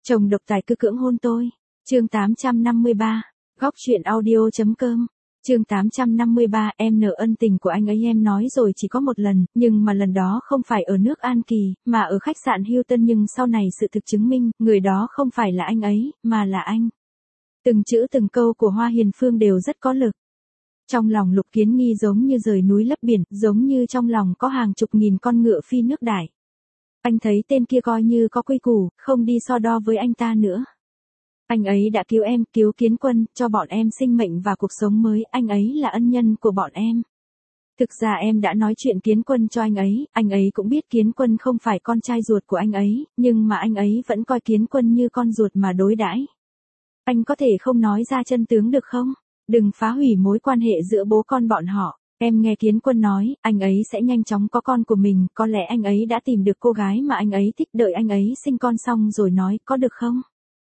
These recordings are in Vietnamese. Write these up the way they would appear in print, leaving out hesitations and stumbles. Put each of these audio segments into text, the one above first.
Chồng độc tài cứ cưỡng hôn tôi. Chương 853. Góc truyện audio.com. Chương 853. Em nợ ân tình của anh ấy, em nói rồi chỉ có một lần, nhưng mà lần đó không phải ở nước An Kỳ, mà ở khách sạn Hilton, nhưng sau này sự thực chứng minh, người đó không phải là anh ấy, mà là anh. Từng chữ từng câu của Hoa Hiền Phương đều rất có lực. Trong lòng Lục Kiến Nghi giống như rời núi lấp biển, giống như trong lòng có hàng chục nghìn con ngựa phi nước đại. Anh thấy tên kia coi như có quy củ, không đi so đo với anh ta nữa. Anh ấy đã cứu em, cứu Kiến Quân, cho bọn em sinh mệnh và cuộc sống mới, anh ấy là ân nhân của bọn em. Thực ra em đã nói chuyện Kiến Quân cho anh ấy cũng biết Kiến Quân không phải con trai ruột của anh ấy, nhưng mà anh ấy vẫn coi Kiến Quân như con ruột mà đối đãi. Anh có thể không nói ra chân tướng được không? Đừng phá hủy mối quan hệ giữa bố con bọn họ. Em nghe Kiến Quân nói, anh ấy sẽ nhanh chóng có con của mình, có lẽ anh ấy đã tìm được cô gái mà anh ấy thích, đợi anh ấy sinh con xong rồi nói, có được không?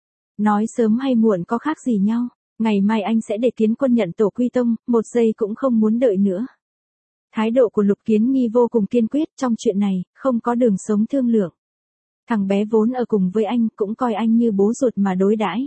Nói sớm hay muộn có khác gì nhau, ngày mai anh sẽ để Kiến Quân nhận tổ quy tông, một giây cũng không muốn đợi nữa. Thái độ của Lục Kiến Nghi vô cùng kiên quyết, trong chuyện này, không có đường sống thương lượng. Thằng bé vốn ở cùng với anh, cũng coi anh như bố ruột mà đối đãi.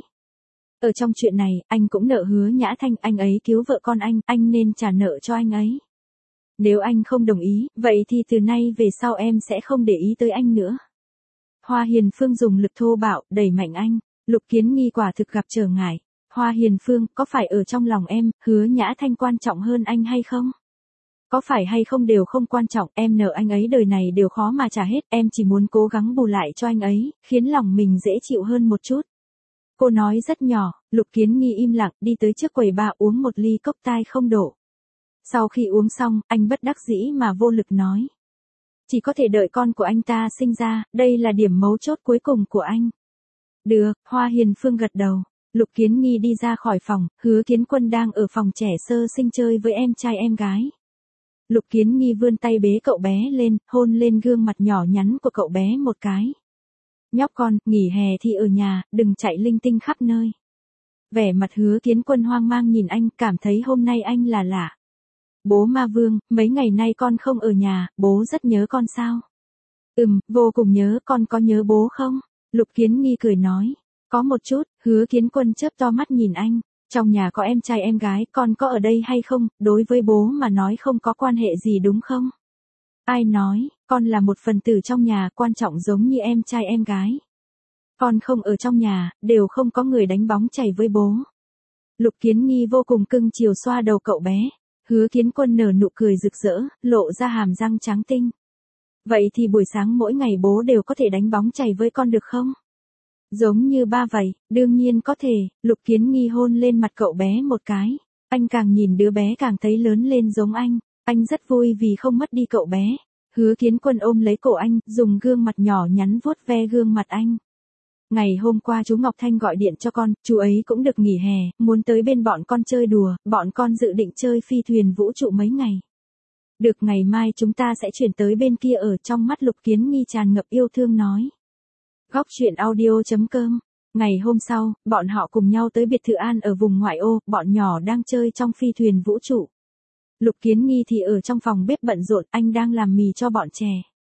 Ở trong chuyện này, anh cũng nợ Hứa Nhã Thanh, anh ấy cứu vợ con anh nên trả nợ cho anh ấy. Nếu anh không đồng ý, vậy thì từ nay về sau em sẽ không để ý tới anh nữa. Hoa Hiền Phương dùng lực thô bạo, đẩy mạnh anh. Lục Kiến Nghi quả thực gặp trở ngại. Hoa Hiền Phương, có phải ở trong lòng em, Hứa Nhã Thanh quan trọng hơn anh hay không? Có phải hay không đều không quan trọng, em nợ anh ấy đời này đều khó mà trả hết, em chỉ muốn cố gắng bù lại cho anh ấy, khiến lòng mình dễ chịu hơn một chút. Cô nói rất nhỏ. Lục Kiến Nghi im lặng, đi tới trước quầy bar uống một ly cốc tai không độ. Sau khi uống xong, anh bất đắc dĩ mà vô lực nói. Chỉ có thể đợi con của anh ta sinh ra, đây là điểm mấu chốt cuối cùng của anh. Được, Hoa Hiền Phương gật đầu. Lục Kiến Nghi đi ra khỏi phòng, Hứa Kiến Quân đang ở phòng trẻ sơ sinh chơi với em trai em gái. Lục Kiến Nghi vươn tay bế cậu bé lên, hôn lên gương mặt nhỏ nhắn của cậu bé một cái. Nhóc con, nghỉ hè thì ở nhà, đừng chạy linh tinh khắp nơi. Vẻ mặt Hứa Kiến Quân hoang mang nhìn anh, cảm thấy hôm nay anh là lạ. Bố Ma Vương, mấy ngày nay con không ở nhà, bố rất nhớ con sao? Vô cùng nhớ, con có nhớ bố không? Lục Kiến Nghi cười nói. Có một chút. Hứa Kiến Quân chớp to mắt nhìn anh. Trong nhà có em trai em gái, con có ở đây hay không? Đối với bố mà nói không có quan hệ gì đúng không? Ai nói, con là một phần tử trong nhà, quan trọng giống như em trai em gái. Con không ở trong nhà, đều không có người đánh bóng chày với bố. Lục Kiến Nghi vô cùng cưng chiều xoa đầu cậu bé. Hứa Kiến Quân nở nụ cười rực rỡ, lộ ra hàm răng trắng tinh. Vậy thì buổi sáng mỗi ngày bố đều có thể đánh bóng chày với con được không? Giống như ba vậy, đương nhiên có thể. Lục Kiến Nghi hôn lên mặt cậu bé một cái. Anh càng nhìn đứa bé càng thấy lớn lên giống anh. Anh rất vui vì không mất đi cậu bé. Hứa Kiến Quân ôm lấy cổ anh, dùng gương mặt nhỏ nhắn vuốt ve gương mặt anh. Ngày hôm qua chú Ngọc Thanh gọi điện cho con, chú ấy cũng được nghỉ hè, muốn tới bên bọn con chơi đùa, bọn con dự định chơi phi thuyền vũ trụ mấy ngày. Được, ngày mai chúng ta sẽ chuyển tới bên kia ở. Trong mắt Lục Kiến Nghi tràn ngập yêu thương nói. Góc truyện audio.com. Ngày hôm sau, bọn họ cùng nhau tới biệt thự An ở vùng ngoại ô, bọn nhỏ đang chơi trong phi thuyền vũ trụ. Lục Kiến Nghi thì ở trong phòng bếp bận rộn, anh đang làm mì cho bọn trẻ.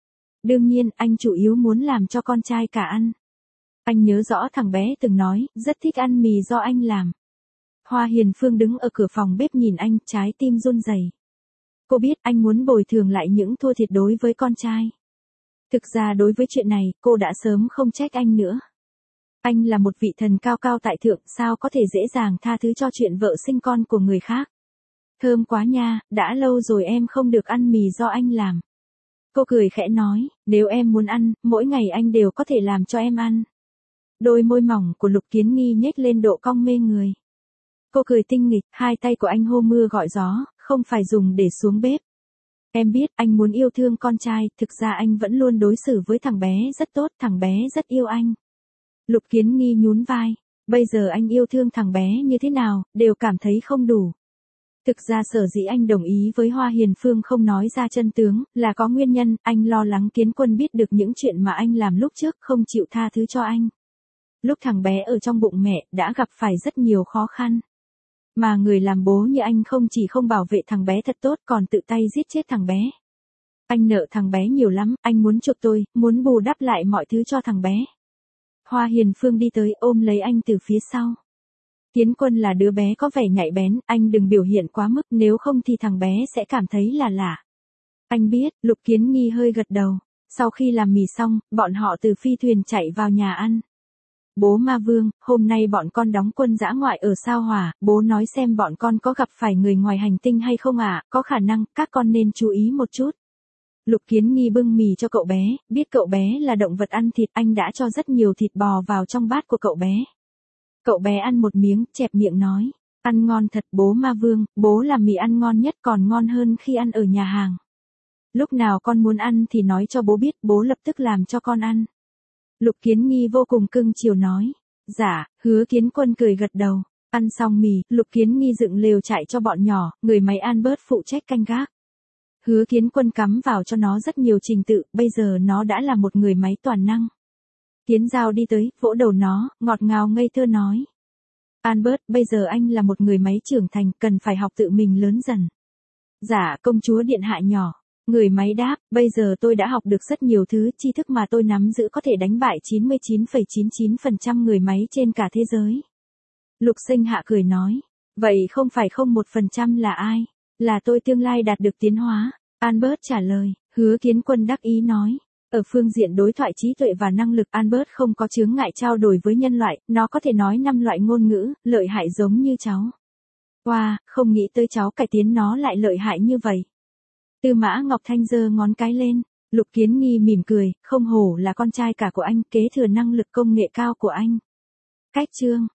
Đương nhiên, anh chủ yếu muốn làm cho con trai cả ăn. Anh nhớ rõ thằng bé từng nói, rất thích ăn mì do anh làm. Hoa Hiền Phương đứng ở cửa phòng bếp nhìn anh, trái tim run rẩy. Cô biết anh muốn bồi thường lại những thua thiệt đối với con trai. Thực ra đối với chuyện này, cô đã sớm không trách anh nữa. Anh là một vị thần cao cao tại thượng, sao có thể dễ dàng tha thứ cho chuyện vợ sinh con của người khác. Thơm quá nha, đã lâu rồi em không được ăn mì do anh làm. Cô cười khẽ nói, nếu em muốn ăn, mỗi ngày anh đều có thể làm cho em ăn. Đôi môi mỏng của Lục Kiến Nghi nhếch lên độ cong mê người. Cô cười tinh nghịch, hai tay của anh hô mưa gọi gió, không phải dùng để xuống bếp. Em biết anh muốn yêu thương con trai, thực ra anh vẫn luôn đối xử với thằng bé rất tốt, thằng bé rất yêu anh. Lục Kiến Nghi nhún vai, bây giờ anh yêu thương thằng bé như thế nào, đều cảm thấy không đủ. Thực ra sở dĩ anh đồng ý với Hoa Hiền Phương không nói ra chân tướng, là có nguyên nhân, anh lo lắng Kiến Quân biết được những chuyện mà anh làm lúc trước, không chịu tha thứ cho anh. Lúc thằng bé ở trong bụng mẹ, đã gặp phải rất nhiều khó khăn. Mà người làm bố như anh không chỉ không bảo vệ thằng bé thật tốt, còn tự tay giết chết thằng bé. Anh nợ thằng bé nhiều lắm, anh muốn chuộc tôi, muốn bù đắp lại mọi thứ cho thằng bé. Hoa Hiền Phương đi tới ôm lấy anh từ phía sau. Kiến Quân là đứa bé có vẻ nhạy bén, anh đừng biểu hiện quá mức nếu không thì thằng bé sẽ cảm thấy là lạ. Anh biết, Lục Kiến Nghi hơi gật đầu. Sau khi làm mì xong, bọn họ từ phi thuyền chạy vào nhà ăn. Bố Ma Vương, hôm nay bọn con đóng quân dã ngoại ở Sao Hỏa, bố nói xem bọn con có gặp phải người ngoài hành tinh hay không ạ, có khả năng, các con nên chú ý một chút. Lục Kiến Nghi bưng mì cho cậu bé, biết cậu bé là động vật ăn thịt, anh đã cho rất nhiều thịt bò vào trong bát của cậu bé. Cậu bé ăn một miếng, chẹp miệng nói, ăn ngon thật bố Ma Vương, bố làm mì ăn ngon nhất còn ngon hơn khi ăn ở nhà hàng. Lúc nào con muốn ăn thì nói cho bố biết, bố lập tức làm cho con ăn. Lục Kiến Nghi vô cùng cưng chiều nói. Dạ, Hứa Kiến Quân cười gật đầu. Ăn xong mì, Lục Kiến Nghi dựng lều chạy cho bọn nhỏ, người máy Albert phụ trách canh gác. Hứa Kiến Quân cắm vào cho nó rất nhiều trình tự, bây giờ nó đã là một người máy toàn năng. Kiến Giao đi tới, vỗ đầu nó, ngọt ngào ngây thơ nói. Albert, bây giờ anh là một người máy trưởng thành, cần phải học tự mình lớn dần. Dạ, công chúa điện hạ nhỏ. Người máy đáp, bây giờ tôi đã học được rất nhiều thứ, tri thức mà tôi nắm giữ có thể đánh bại 99,99% người máy trên cả thế giới. Lục Sinh Hạ cười nói, vậy không phải 01% là ai? Là tôi tương lai đạt được tiến hóa. Albert trả lời, Hứa Kiến Quân đắc ý nói. Ở phương diện đối thoại trí tuệ và năng lực Albert không có chướng ngại trao đổi với nhân loại, nó có thể nói 5 loại ngôn ngữ, lợi hại giống như cháu. Wow, không nghĩ tới cháu cải tiến nó lại lợi hại như vậy. Tư Mã Ngọc Thanh giơ ngón cái lên, Lục Kiến Nghi mỉm cười, không hổ là con trai cả của anh, kế thừa năng lực công nghệ cao của anh. Cách chương